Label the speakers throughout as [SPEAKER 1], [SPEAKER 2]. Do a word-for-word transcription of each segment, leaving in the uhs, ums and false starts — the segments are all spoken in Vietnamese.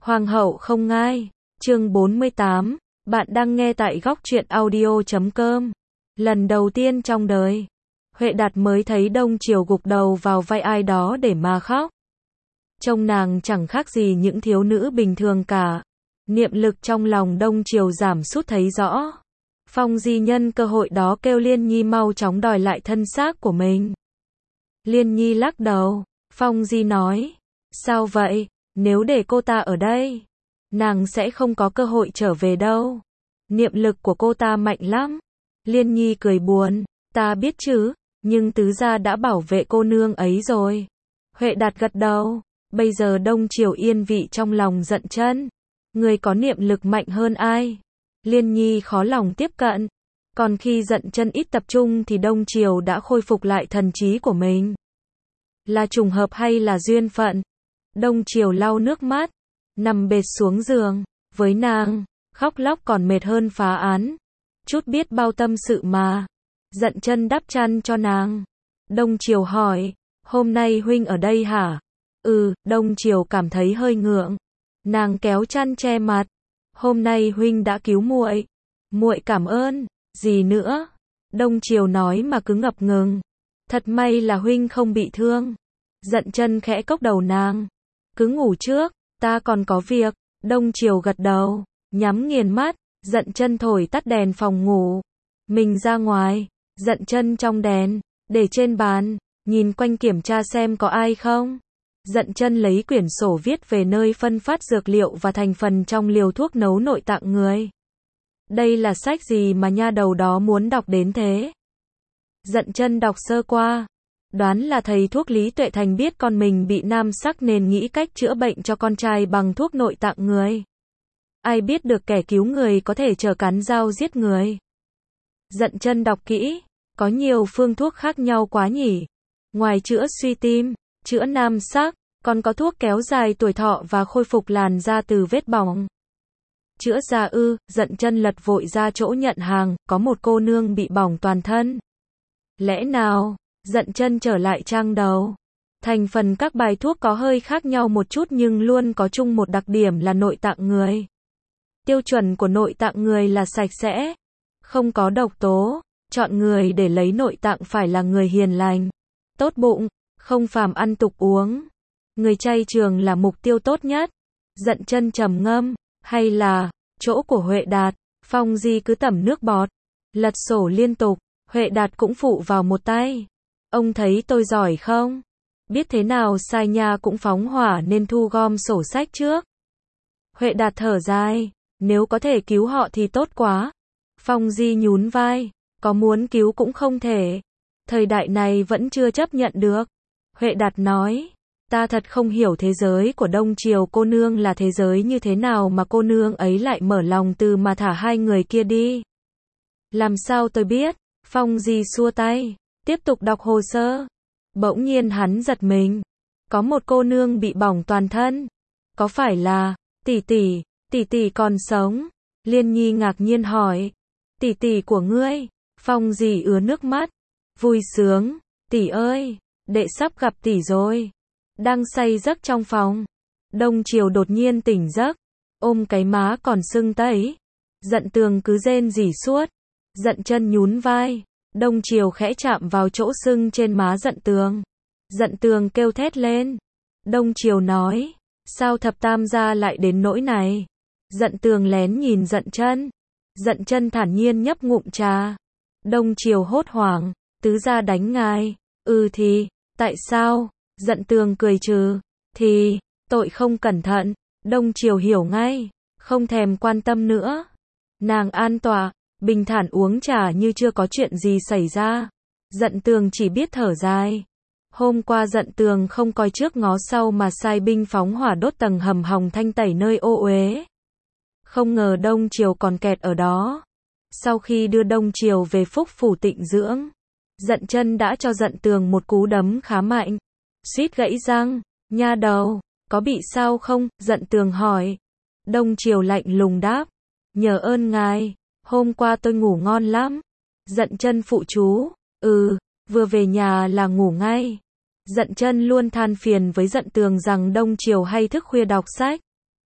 [SPEAKER 1] Hoàng hậu không ngai. Chương bốn mươi tám. Bạn đang nghe tại góc truyện audio chấm com. Lần đầu tiên trong đời, Huệ Đạt mới thấy Đông Triều gục đầu vào vai ai đó để mà khóc. Trông nàng chẳng khác gì những thiếu nữ bình thường cả. Niệm lực trong lòng Đông Triều giảm sút thấy rõ. Phong Di nhân cơ hội đó kêu Liên Nhi mau chóng đòi lại thân xác của mình. Liên Nhi lắc đầu. Phong Di nói, sao vậy? Nếu để cô ta ở đây, nàng sẽ không có cơ hội trở về đâu. Niệm lực của cô ta mạnh lắm. Liên Nhi cười buồn, ta biết chứ, nhưng tứ gia đã bảo vệ cô nương ấy rồi. Huệ Đạt gật đầu, bây giờ Đông Triều yên vị trong lòng Dận Chân. Người có niệm lực mạnh hơn ai? Liên Nhi khó lòng tiếp cận. Còn khi Dận Chân ít tập trung thì Đông Triều đã khôi phục lại thần trí của mình. Là trùng hợp hay là duyên phận? Đông Triều lau nước mắt, nằm bệt xuống giường. Với nàng, khóc lóc còn mệt hơn phá án. Chút biết bao tâm sự mà. Dận Chân đắp chăn cho nàng. Đông Triều hỏi, hôm nay huynh ở đây hả? Ừ, Đông Triều cảm thấy hơi ngượng. Nàng kéo chăn che mặt. Hôm nay huynh đã cứu muội. Muội cảm ơn. Gì nữa? Đông Triều nói mà cứ ngập ngừng. Thật may là huynh không bị thương. Dận Chân khẽ cốc đầu nàng. Cứ ngủ trước, ta còn có việc. Đông Triều gật đầu, nhắm nghiền mắt. Dận Chân thổi tắt đèn phòng ngủ. Mình ra ngoài. Dận Chân trong đèn, để trên bàn, nhìn quanh kiểm tra xem có ai không. Dận Chân lấy quyển sổ viết về nơi phân phát dược liệu và thành phần trong liều thuốc nấu nội tạng người. Đây là sách gì mà nha đầu đó muốn đọc đến thế? Dận Chân đọc sơ qua, đoán là thầy thuốc Lý Tuệ Thành biết con mình bị nam sắc nên nghĩ cách chữa bệnh cho con trai bằng thuốc nội tạng người. Ai biết được kẻ cứu người có thể chờ cán dao giết người. Dận Chân đọc kỹ, có nhiều phương thuốc khác nhau quá nhỉ. Ngoài chữa suy tim, chữa nam sắc, còn có thuốc kéo dài tuổi thọ và khôi phục làn da từ vết bỏng. Chữa da ư? Dận Chân lật vội ra chỗ nhận hàng, có một cô nương bị bỏng toàn thân. Lẽ nào? Dận Chân trở lại trang đầu. Thành phần các bài thuốc có hơi khác nhau một chút nhưng luôn có chung một đặc điểm là nội tạng người. Tiêu chuẩn của nội tạng người là sạch sẽ, không có độc tố. Chọn người để lấy nội tạng phải là người hiền lành, tốt bụng, không phàm ăn tục uống. Người chay trường là mục tiêu tốt nhất. Dận Chân trầm ngâm, hay là chỗ của Huệ Đạt. Phong Di cứ tẩm nước bọt, lật sổ liên tục. Huệ Đạt cũng phụ vào một tay. Ông thấy tôi giỏi không? Biết thế nào sai nha cũng phóng hỏa nên thu gom sổ sách trước. Huệ Đạt thở dài, nếu có thể cứu họ thì tốt quá. Phong Di nhún vai, có muốn cứu cũng không thể. Thời đại này vẫn chưa chấp nhận được. Huệ Đạt nói, ta thật không hiểu thế giới của Đông Triều cô nương là thế giới như thế nào mà cô nương ấy lại mở lòng từ mà thả hai người kia đi. Làm sao tôi biết? Phong Di xua tay, tiếp tục đọc hồ sơ. Bỗng nhiên hắn giật mình. Có một cô nương bị bỏng toàn thân. Có phải là tỷ tỷ, tỷ tỷ còn sống? Liên Nhi ngạc nhiên hỏi. Tỷ tỷ của ngươi? Phong Di ứa nước mắt, vui sướng, tỷ ơi, đệ sắp gặp tỷ rồi. Đang say giấc trong phòng, Đông Triều đột nhiên tỉnh giấc, ôm cái má còn sưng tấy. Dận Tường cứ rên rỉ suốt. Dận Chân nhún vai, Đông Triều khẽ chạm vào chỗ sưng trên má Dận Tường. Dận Tường kêu thét lên. Đông Triều nói, sao thập tam gia lại đến nỗi này? Dận Tường lén nhìn Dận Chân. Dận Chân thản nhiên nhấp ngụm trà. Đông Triều hốt hoảng, tứ gia đánh ngài. Ừ thì, tại sao? Dận Tường cười trừ. Thì, tội không cẩn thận. Đông Triều hiểu ngay, không thèm quan tâm nữa. Nàng an tọa, bình thản uống trà như chưa có chuyện gì xảy ra. Dận Tường chỉ biết thở dài. Hôm qua Dận Tường không coi trước ngó sau mà sai binh phóng hỏa đốt tầng hầm Hồng Thanh tẩy nơi ô uế. Không ngờ Đông Triều còn kẹt ở đó. Sau khi đưa Đông Triều về Phúc Phủ tịnh dưỡng, Dận Chân đã cho Dận Tường một cú đấm khá mạnh, suýt gãy răng. Nha đầu, có bị sao không? Dận Tường hỏi. Đông Triều lạnh lùng đáp, nhờ ơn ngài, hôm qua tôi ngủ ngon lắm. Dận Chân phụ chú, ừ, vừa về nhà là ngủ ngay. Dận Chân luôn than phiền với Dận Tường rằng Đông Triều hay thức khuya đọc sách.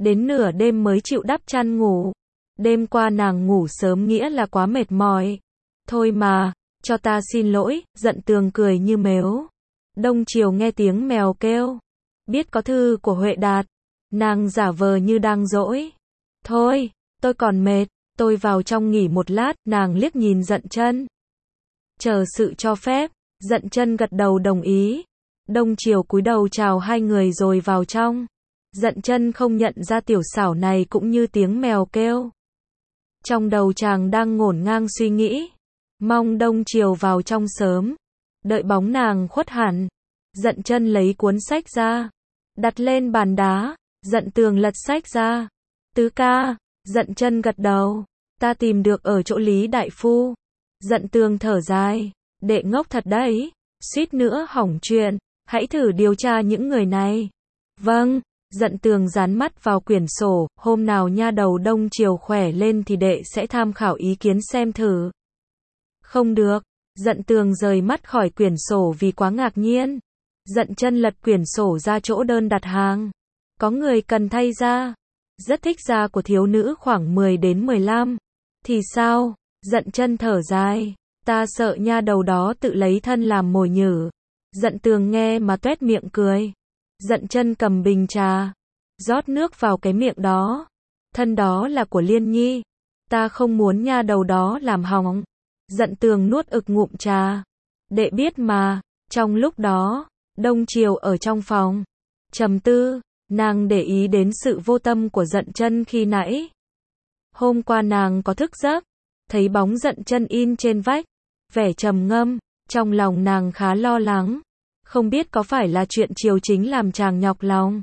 [SPEAKER 1] đến nửa đêm mới chịu đắp chăn ngủ. Đêm qua nàng ngủ sớm nghĩa là quá mệt mỏi. Thôi mà, cho ta xin lỗi, Dận Tường cười như mếu. Đông chiều nghe tiếng mèo kêu. Biết có thư của Huệ Đạt. Nàng giả vờ như đang dỗi. Thôi, tôi còn mệt, tôi vào trong nghỉ một lát, nàng liếc nhìn Dận Chân. Chờ sự cho phép, Dận Chân gật đầu đồng ý. Đông chiều cúi đầu chào hai người rồi vào trong. Dận Chân không nhận ra tiểu xảo này cũng như tiếng mèo kêu. Trong đầu chàng đang ngổn ngang suy nghĩ. Mong Đông chiều vào trong sớm. Đợi bóng nàng khuất hẳn. Dận Chân lấy cuốn sách ra. Đặt lên bàn đá. Dận Tường lật sách ra. Tứ ca. Dận Chân gật đầu. Ta tìm được ở chỗ Lý đại phu. Dận Tường thở dài. Đệ ngốc thật đấy. Suýt nữa hỏng chuyện. Hãy thử điều tra những người này. Vâng. Dận Tường dán mắt vào quyển sổ. Hôm nào nha đầu Đông chiều khỏe lên thì đệ sẽ tham khảo ý kiến xem thử. Không được. Dận Tường rời mắt khỏi quyển sổ vì quá ngạc nhiên. Dận Chân lật quyển sổ ra chỗ đơn đặt hàng. Có người cần thay da. Rất thích da của thiếu nữ khoảng mười đến mười lăm. Thì sao? Dận Chân thở dài. Ta sợ nha đầu đó tự lấy thân làm mồi nhử. Dận Tường nghe mà tuét miệng cười. Dận Chân cầm bình trà. Rót nước vào cái miệng đó. Thân đó là của Liên Nhi. Ta không muốn nha đầu đó làm hỏng. Dận Tường nuốt ực ngụm trà. Đệ biết mà. Trong lúc đó, Đông chiều ở trong phòng. Trầm tư. Nàng để ý đến sự vô tâm của Dận Chân khi nãy. Hôm qua nàng có thức giấc. Thấy bóng Dận Chân in trên vách. Vẻ trầm ngâm. Trong lòng nàng khá lo lắng. Không biết có phải là chuyện triều chính làm chàng nhọc lòng.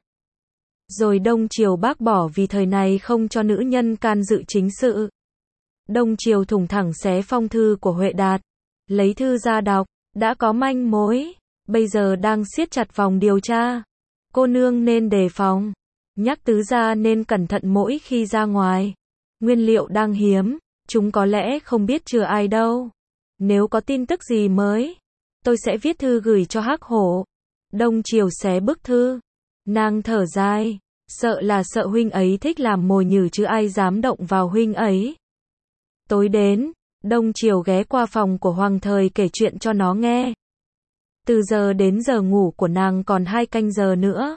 [SPEAKER 1] Rồi Đông chiều bác bỏ vì thời này không cho nữ nhân can dự chính sự. Đông chiều thủng thẳng xé phong thư của Huệ Đạt. Lấy thư ra đọc. Đã có manh mối. Bây giờ đang siết chặt vòng điều tra. Cô nương nên đề phòng. Nhắc tứ gia nên cẩn thận mỗi khi ra ngoài. Nguyên liệu đang hiếm. Chúng có lẽ không biết chừa ai đâu. Nếu có tin tức gì mới, tôi sẽ viết thư gửi cho Hắc Hổ. Đông chiều xé bức thư. Nàng thở dài. Sợ là sợ huynh ấy thích làm mồi nhử chứ ai dám động vào huynh ấy. Tối đến, Đông chiều ghé qua phòng của Hoàng Thời kể chuyện cho nó nghe. Từ giờ đến giờ ngủ của nàng còn hai canh giờ nữa.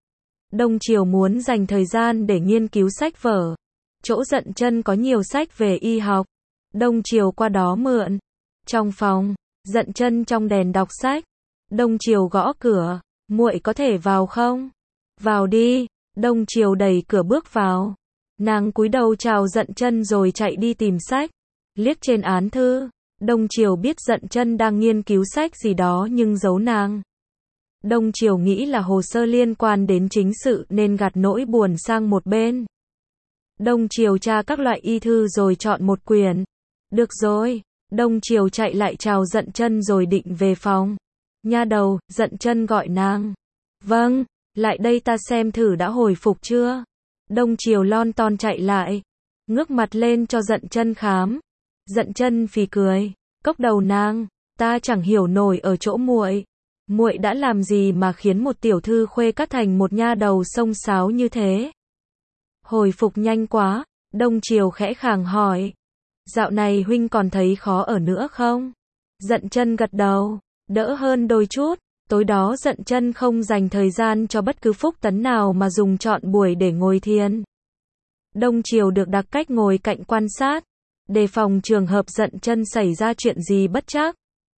[SPEAKER 1] Đông chiều muốn dành thời gian để nghiên cứu sách vở. Chỗ Dận Chân có nhiều sách về y học. Đông chiều qua đó mượn. Trong phòng, Dận Chân trong đèn đọc sách. Đông chiều gõ cửa. Muội có thể vào không? Vào đi. Đông chiều đẩy cửa bước vào. Nàng cúi đầu chào Dận Chân rồi chạy đi tìm sách. Liếc trên án thư. Đông chiều biết Dận Chân đang nghiên cứu sách gì đó nhưng giấu nàng. Đông chiều nghĩ là hồ sơ liên quan đến chính sự nên gạt nỗi buồn sang một bên. Đông chiều tra các loại y thư rồi chọn một quyển. Được rồi. Đông chiều chạy lại chào Dận Chân rồi định về phòng. Nha đầu, Dận Chân gọi nàng. Vâng, lại đây ta xem thử đã hồi phục chưa. Đông chiều lon ton chạy lại. Ngước mặt lên cho Dận Chân khám. Dận Chân phì cười. Cốc đầu nàng. Ta chẳng hiểu nổi ở chỗ muội. Muội đã làm gì mà khiến một tiểu thư khuê các thành một nha đầu xông xáo như thế? Hồi phục nhanh quá. Đông chiều khẽ khàng hỏi. Dạo này huynh còn thấy khó ở nữa không? Dận Chân gật đầu. Đỡ hơn đôi chút. Tối đó Dận Chân không dành thời gian cho bất cứ phúc tấn nào mà dùng trọn buổi để ngồi thiền. Đông chiều được đặt cách ngồi cạnh quan sát. Đề phòng trường hợp Dận Chân xảy ra chuyện gì bất trắc.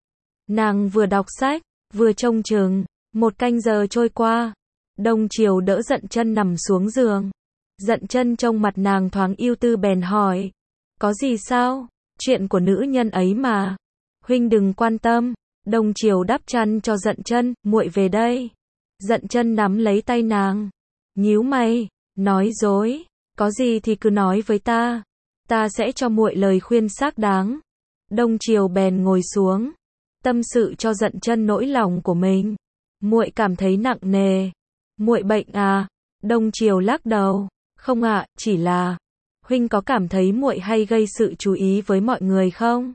[SPEAKER 1] Nàng vừa đọc sách, vừa trông chừng. Một canh giờ trôi qua. Đông chiều đỡ Dận Chân nằm xuống giường. Dận Chân trông mặt nàng thoáng ưu tư bèn hỏi. Có gì sao? Chuyện của nữ nhân ấy mà. Huynh đừng quan tâm. Đông chiều đắp chăn cho Dận Chân. Muội về đây. Dận Chân nắm lấy tay nàng. Nhíu mày. Nói dối. Có gì thì cứ nói với ta. Ta sẽ cho muội lời khuyên xác đáng. Đông chiều bèn ngồi xuống. Tâm sự cho Dận Chân nỗi lòng của mình. Muội cảm thấy nặng nề. Muội bệnh à? Đông chiều lắc đầu. Không ạ, chỉ là. Huynh có cảm thấy muội hay gây sự chú ý với mọi người không?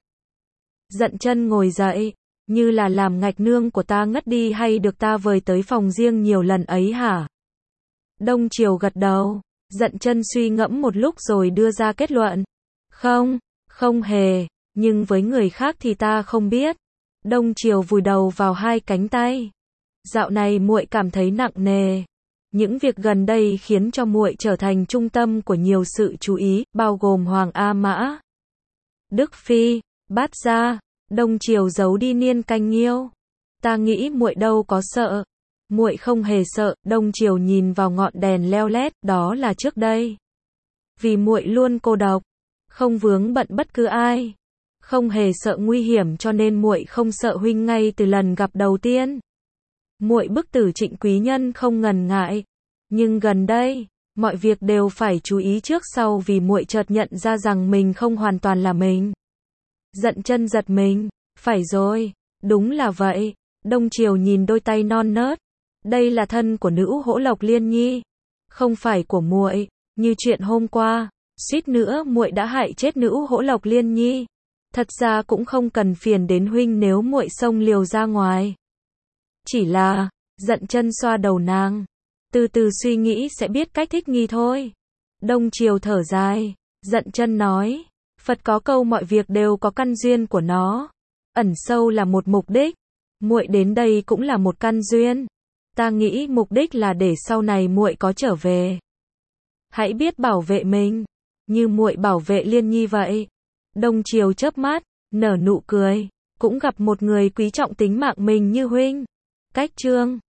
[SPEAKER 1] Dận Chân ngồi dậy. Như là làm ngạch nương của ta ngất đi hay được ta vời tới phòng riêng nhiều lần ấy hả? Đông chiều gật đầu. Dận chân suy ngẫm một lúc rồi đưa ra kết luận. Không, không hề, nhưng với người khác thì ta không biết. Đông Triều vùi đầu vào hai cánh tay. Dạo này muội cảm thấy nặng nề. Những việc gần đây khiến cho muội trở thành trung tâm của nhiều sự chú ý, bao gồm Hoàng A Mã, Đức Phi, Bát Gia. Đông Triều giấu đi Niên Canh Nghiêu. Ta nghĩ muội đâu có sợ. Muội không hề sợ. Đông Triều nhìn vào ngọn đèn leo lét, đó là trước đây. Vì muội luôn cô độc, không vướng bận bất cứ ai, không hề sợ nguy hiểm cho nên muội không sợ huynh ngay từ lần gặp đầu tiên. Muội bức tử Trịnh quý nhân không ngần ngại, nhưng gần đây, mọi việc đều phải chú ý trước sau vì muội chợt nhận ra rằng mình không hoàn toàn là mình. Dận chân giật mình, phải rồi, đúng là vậy. Đông Triều nhìn đôi tay non nớt, đây là thân của nữ Hỗ Lộc Liên Nhi, không phải của muội, như chuyện hôm qua, suýt nữa muội đã hại chết nữ Hỗ Lộc Liên Nhi. Thật ra cũng không cần phiền đến huynh nếu muội xông liều ra ngoài. Chỉ là, Dận chân xoa đầu nàng, từ từ suy nghĩ sẽ biết cách thích nghi thôi. Đông Triều thở dài, Dận chân nói, Phật có câu mọi việc đều có căn duyên của nó, ẩn sâu là một mục đích, muội đến đây cũng là một căn duyên. Ta nghĩ mục đích là để sau này muội có trở về, hãy biết bảo vệ mình, như muội bảo vệ Liên Nhi vậy. Đông Triều chớp mắt, nở nụ cười, cũng gặp một người quý trọng tính mạng mình như huynh. Cách chương